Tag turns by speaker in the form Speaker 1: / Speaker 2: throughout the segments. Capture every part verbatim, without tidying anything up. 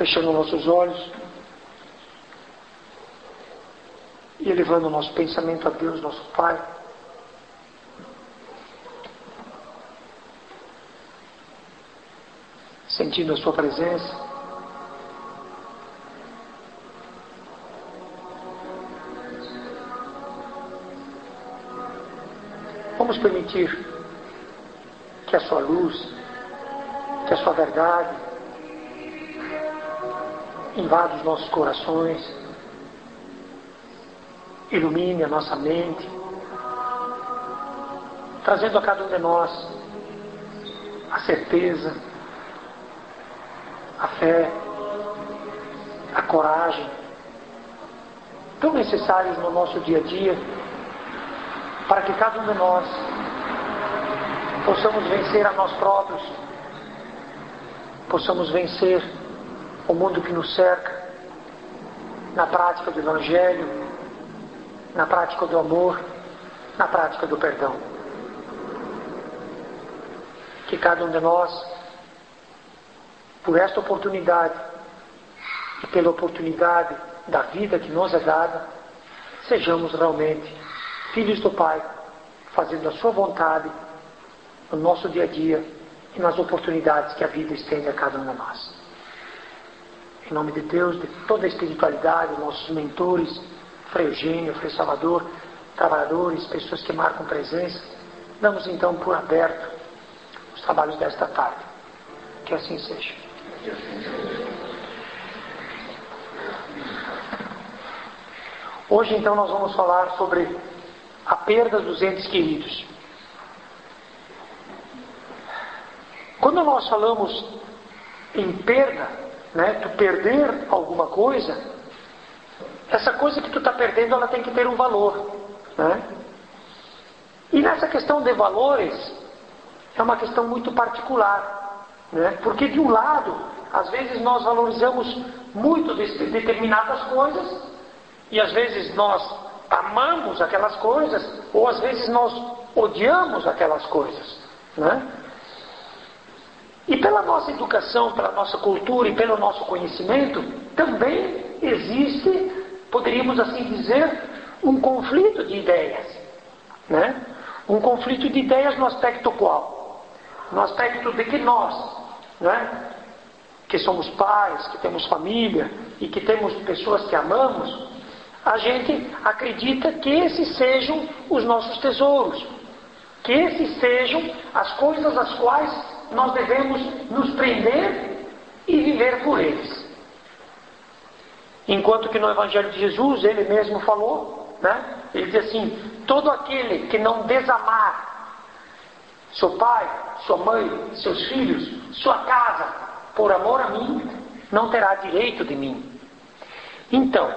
Speaker 1: fechando nossos olhos e elevando o nosso pensamento a Deus, nosso Pai. Sentindo a sua presença. Vamos permitir que a sua luz, que a sua verdade invada os nossos corações, ilumine a nossa mente, trazendo a cada um de nós a certeza, a fé, a coragem, tão necessários no nosso dia a dia, para que cada um de nós possamos vencer a nós próprios, possamos vencer o mundo que nos cerca, na prática do Evangelho, na prática do amor, na prática do perdão. Que cada um de nós, por esta oportunidade e pela oportunidade da vida que nos é dada, sejamos realmente filhos do Pai, fazendo a sua vontade no nosso dia a dia e nas oportunidades que a vida estende a cada um de nós. Em nome de Deus, de toda a espiritualidade, nossos mentores, Frei Eugênio, Frei Salvador, trabalhadores, pessoas que marcam presença, damos então por aberto os trabalhos desta tarde. Que assim seja. Hoje então nós vamos falar sobre a perda dos entes queridos. Quando nós falamos em perda, né, tu perder alguma coisa, essa coisa que tu está perdendo, ela tem que ter um valor, né? E nessa questão de valores, é uma questão muito particular, né? Porque de um lado, às vezes nós valorizamos muito de determinadas coisas, e às vezes nós amamos aquelas coisas, ou às vezes nós odiamos aquelas coisas, né? E pela nossa educação, pela nossa cultura e pelo nosso conhecimento, também existe, poderíamos assim dizer, um conflito de ideias, né? Um conflito de ideias no aspecto qual? No aspecto de que nós, né, que somos pais, que temos família e que temos pessoas que amamos, a gente acredita que esses sejam os nossos tesouros, que esses sejam as coisas às quais nós devemos nos prender e viver por eles. Enquanto que no Evangelho de Jesus, ele mesmo falou, né? Ele diz assim: todo aquele que não desamar seu pai, sua mãe, seus filhos, sua casa, por amor a mim, não terá direito de mim. Então,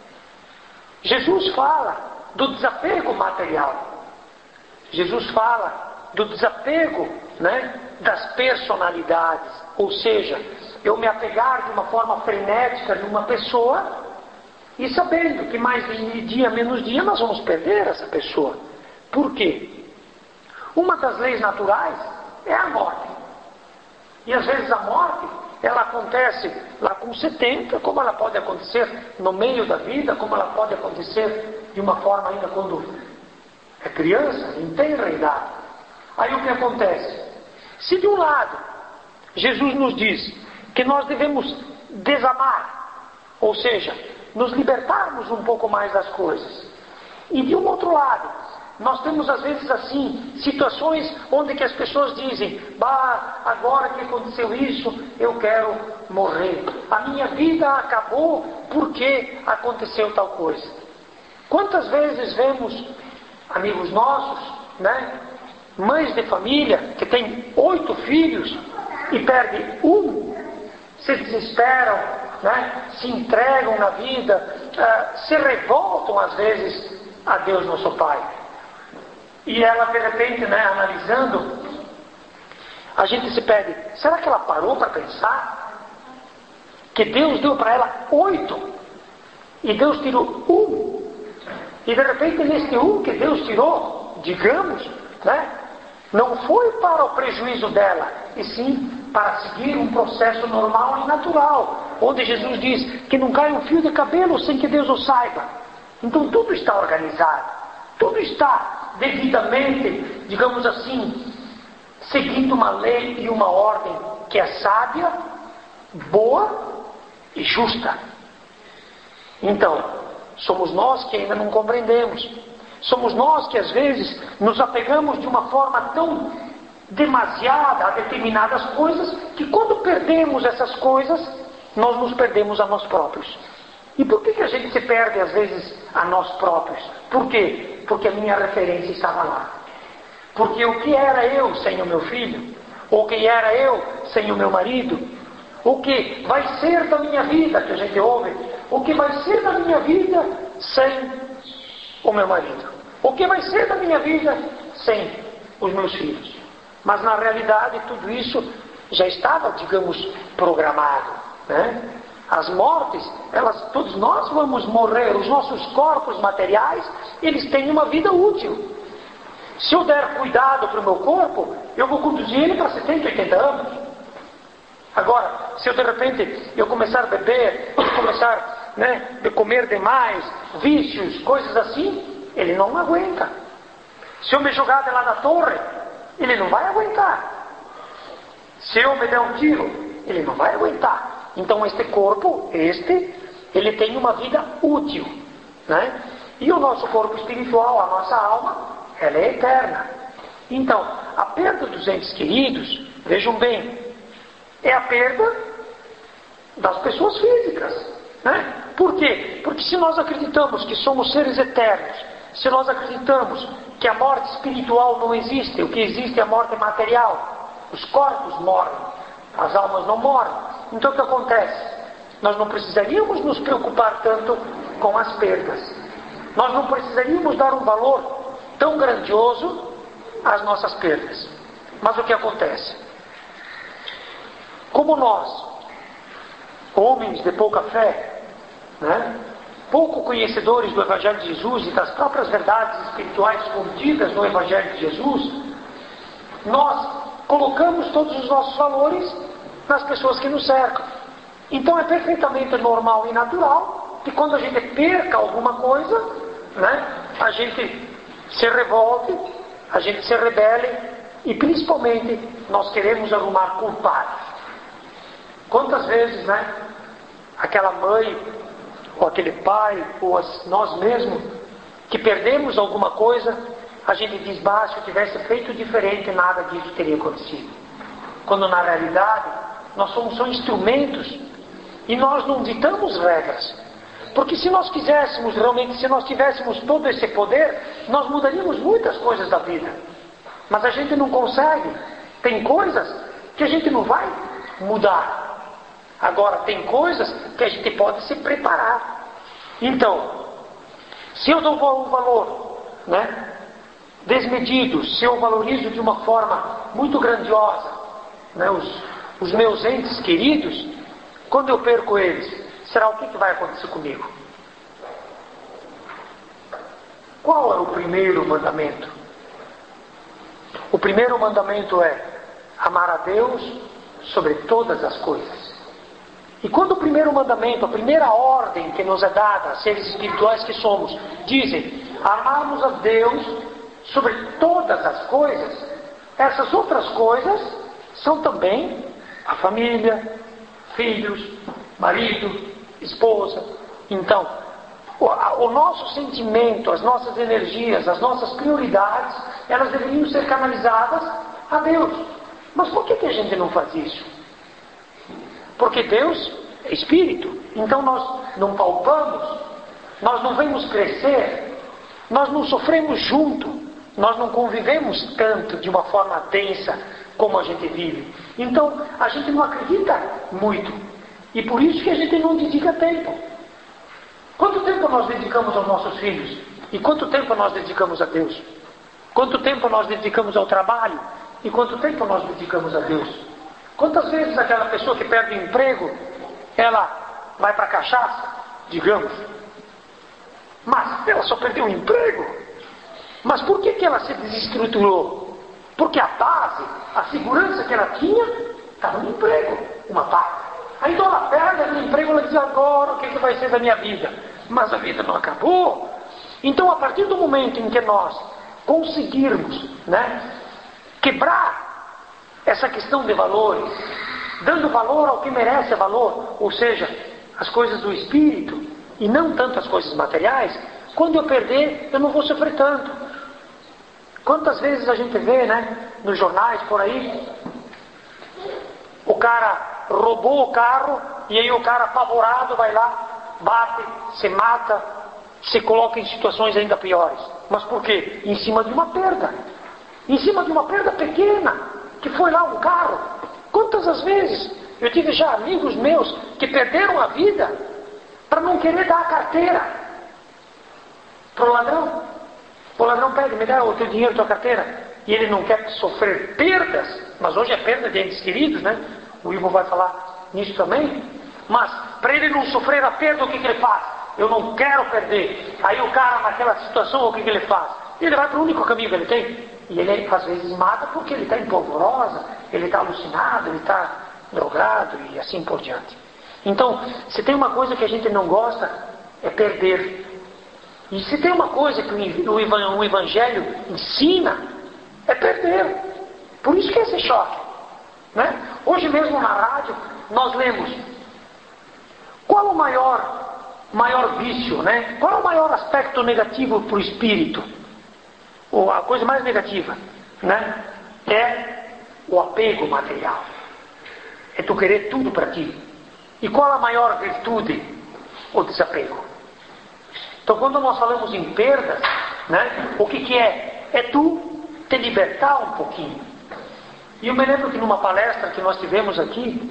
Speaker 1: Jesus fala do desapego material. Jesus fala do desapego, né, das personalidades. Ou seja, eu me apegar de uma forma frenética numa pessoa e sabendo que mais dia menos dia nós vamos perder essa pessoa. Por quê? Uma das leis naturais é a morte. E às vezes a morte, ela acontece lá com setenta, como ela pode acontecer no meio da vida, como ela pode acontecer de uma forma ainda quando é criança, em tenra idade. Aí o que acontece? Se de um lado Jesus nos diz que nós devemos desamar, ou seja, nos libertarmos um pouco mais das coisas, e de um outro lado nós temos às vezes assim situações onde que as pessoas dizem: bah, agora que aconteceu isso, eu quero morrer, a minha vida acabou porque aconteceu tal coisa. Quantas vezes vemos amigos nossos, né, mães de família que têm oito filhos e perdem um, se desesperam, né, se entregam na vida, uh, se revoltam às vezes a Deus nosso Pai. E ela de repente, né, analisando, a gente se pede: será que ela parou para pensar que Deus deu para ela oito e Deus tirou um? E de repente nesse um que Deus tirou, digamos, né, não foi para o prejuízo dela, e sim para seguir um processo normal e natural. onde Jesus diz que não cai um fio de cabelo sem que Deus o saiba. Então tudo está organizado, tudo está devidamente, digamos assim, seguindo uma lei e uma ordem que é sábia, boa e justa. Então, somos nós que ainda não compreendemos. Somos nós que às vezes nos apegamos de uma forma tão demasiada a determinadas coisas, que quando perdemos essas coisas, nós nos perdemos a nós próprios. E por que que a gente se perde às vezes a nós próprios? Por quê? Porque a minha referência estava lá. Porque o que era eu sem o meu filho? O que era eu sem o meu marido? O que vai ser da minha vida, que a gente ouve? O que vai ser da minha vida sem o meu marido? O que vai ser da minha vida sem os meus filhos? Mas na realidade tudo isso já estava, digamos, programado, né? As mortes, elas, todos nós vamos morrer. Os nossos corpos materiais, eles têm uma vida útil. Se eu der cuidado para o meu corpo, eu vou conduzir ele para setenta, oitenta anos. Agora, se eu de repente eu começar a beber, começar, né, a comer demais, vícios, coisas assim, ele não aguenta. Se eu me jogar de lá da torre, ele não vai aguentar. Se eu me der um tiro, ele não vai aguentar. Então este corpo, este, ele tem uma vida útil, né? E o nosso corpo espiritual, a nossa alma, ela é eterna. Então, a perda dos entes queridos, vejam bem, é a perda das pessoas físicas, né? Por quê? Porque se nós acreditamos que somos seres eternos, se nós acreditamos que a morte espiritual não existe, o que existe é a morte material, os corpos morrem, as almas não morrem. Então o que acontece? Nós não precisaríamos nos preocupar tanto com as perdas. Nós não precisaríamos dar um valor tão grandioso às nossas perdas. Mas o que acontece? Como nós, homens de pouca fé, né, pouco conhecedores do Evangelho de Jesus e das próprias verdades espirituais contidas no Evangelho de Jesus, nós colocamos todos os nossos valores nas pessoas que nos cercam. Então é perfeitamente normal e natural que quando a gente perca alguma coisa, né, a gente se revolte, a gente se rebele e principalmente nós queremos arrumar culpados. Quantas vezes, né, aquela mãe ou aquele pai ou as, nós mesmos que perdemos alguma coisa, a gente diz, bah, se eu tivesse feito diferente, nada disso teria acontecido. Quando na realidade nós somos só instrumentos e nós não ditamos regras. Porque se nós quiséssemos realmente, se nós tivéssemos todo esse poder, nós mudaríamos muitas coisas da vida. Mas a gente não consegue. Tem coisas que a gente não vai mudar. Agora, tem coisas que a gente pode se preparar. Então, se eu dou um valor, né, desmedido, se eu valorizo de uma forma muito grandiosa, né, os Os meus entes queridos, quando eu perco eles, será o que, que vai acontecer comigo? Qual é o primeiro mandamento? O primeiro mandamento é amar a Deus sobre todas as coisas. E quando o primeiro mandamento, a primeira ordem que nos é dada, seres espirituais que somos, dizem amarmos a Deus sobre todas as coisas, essas outras coisas são também a família, filhos, marido, esposa. Então, o, a, o nosso sentimento, as nossas energias, as nossas prioridades, elas deveriam ser canalizadas a Deus. Mas por que, que a gente não faz isso? Porque Deus é Espírito. Então nós não palpamos, nós não vemos crescer, nós não sofremos junto, nós não convivemos tanto de uma forma densa como a gente vive. Então, a gente não acredita muito. E por isso que a gente não dedica tempo. Quanto tempo nós dedicamos aos nossos filhos? E quanto tempo nós dedicamos a Deus? Quanto tempo nós dedicamos ao trabalho? E quanto tempo nós dedicamos a Deus? Quantas vezes aquela pessoa que perde o emprego, ela vai para a cachaça, digamos. Mas ela só perdeu o emprego. Mas por que, que ela se desestruturou? Porque a base, a segurança que ela tinha, estava no emprego, uma parte. Aí então ela perde o emprego. agora o que, que vai ser da minha vida? Mas a vida não acabou. Então, a partir do momento em que nós conseguirmos, né, quebrar essa questão de valores, dando valor ao que merece valor, ou seja, as coisas do espírito, e não tanto as coisas materiais, quando eu perder, eu não vou sofrer tanto. Quantas vezes a gente vê, né, nos jornais, por aí, o cara roubou o carro, e aí o cara apavorado vai lá, bate, se mata, se coloca em situações ainda piores. Mas por quê? Em cima de uma perda. Em cima de uma perda pequena, que foi lá um carro. Quantas as vezes eu tive já amigos meus que perderam a vida para não querer dar a carteira para o ladrão. O ladrão pede, me dá o teu dinheiro, a tua carteira. E ele não quer sofrer perdas, mas hoje é perda de entes queridos, né? O Ivo vai falar nisso também. Mas para ele não sofrer a perda, o que, que ele faz? Eu não quero perder. Aí o cara naquela situação, o que, que ele faz? Ele vai para o único caminho que ele tem. E ele às vezes mata porque ele está em polvorosa, ele está alucinado, ele está drogado e assim por diante. Então, se tem uma coisa que a gente não gosta, é perder. E se tem uma coisa que o Evangelho ensina, é perder. Por isso que é esse choque, né? Hoje mesmo na rádio, nós lemos: qual o maior, maior vício, né? Qual é o maior aspecto negativo para o espírito? Ou a coisa mais negativa, né? É o apego material. É tu querer tudo para ti. E qual a maior virtude? O desapego. Então, quando nós falamos em perdas, né, o que, que é? É tu te libertar um pouquinho. E eu me lembro que numa palestra que nós tivemos aqui,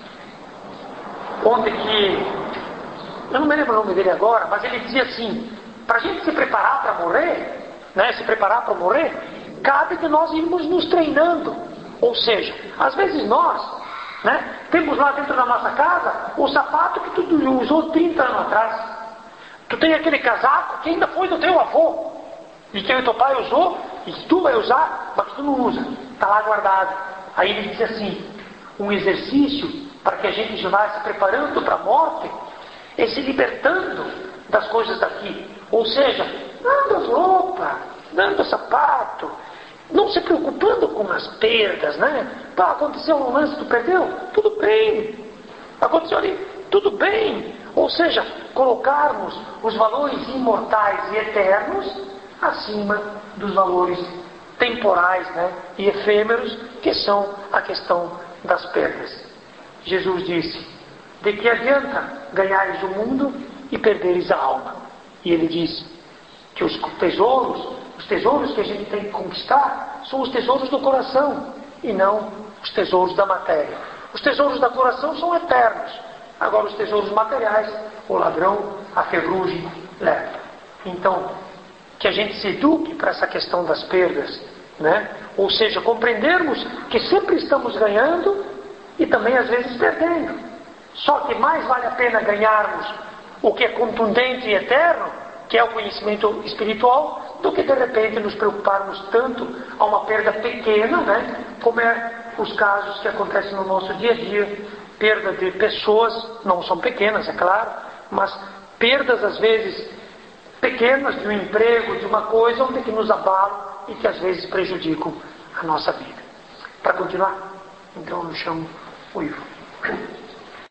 Speaker 1: onde que, eu não me lembro o nome dele agora, mas ele dizia assim: para a gente se preparar para morrer, né, se preparar para morrer, cabe que nós irmos nos treinando. Ou seja, às vezes nós, né, temos lá dentro da nossa casa o sapato que tu usou trinta anos atrás. Tu tem aquele casaco que ainda foi do teu avô, e que o teu pai usou, e que tu vai usar, mas que tu não usa. Está lá guardado. Aí ele diz assim: um exercício para que a gente já vá se preparando para a morte é se libertando das coisas daqui. Ou seja, dando roupa, dando sapato, não se preocupando com as perdas, né? Pá, aconteceu um lance, tu perdeu? Tudo bem. Aconteceu ali? Tudo bem. Ou seja, colocarmos os valores imortais e eternos acima dos valores temporais, né, e efêmeros, que são a questão das perdas. Jesus disse: de que adianta ganhares o mundo e perderes a alma? E ele diz que os tesouros, os tesouros que a gente tem que conquistar, são os tesouros do coração e não os tesouros da matéria. Os tesouros do coração são eternos. Agora, os tesouros materiais, o ladrão, a ferrugem leva. Então, que a gente se eduque para essa questão das perdas, né? Ou seja, compreendermos que sempre estamos ganhando e também às vezes perdendo. Só que mais vale a pena ganharmos o que é contundente e eterno, que é o conhecimento espiritual, do que de repente nos preocuparmos tanto a uma perda pequena, né? Como é os casos que acontecem no nosso dia a dia. Perda de pessoas, não são pequenas, é claro, mas perdas às vezes pequenas de um emprego, de uma coisa, onde que nos abalam e que às vezes prejudicam a nossa vida. Para continuar, então eu chamo o Ivo.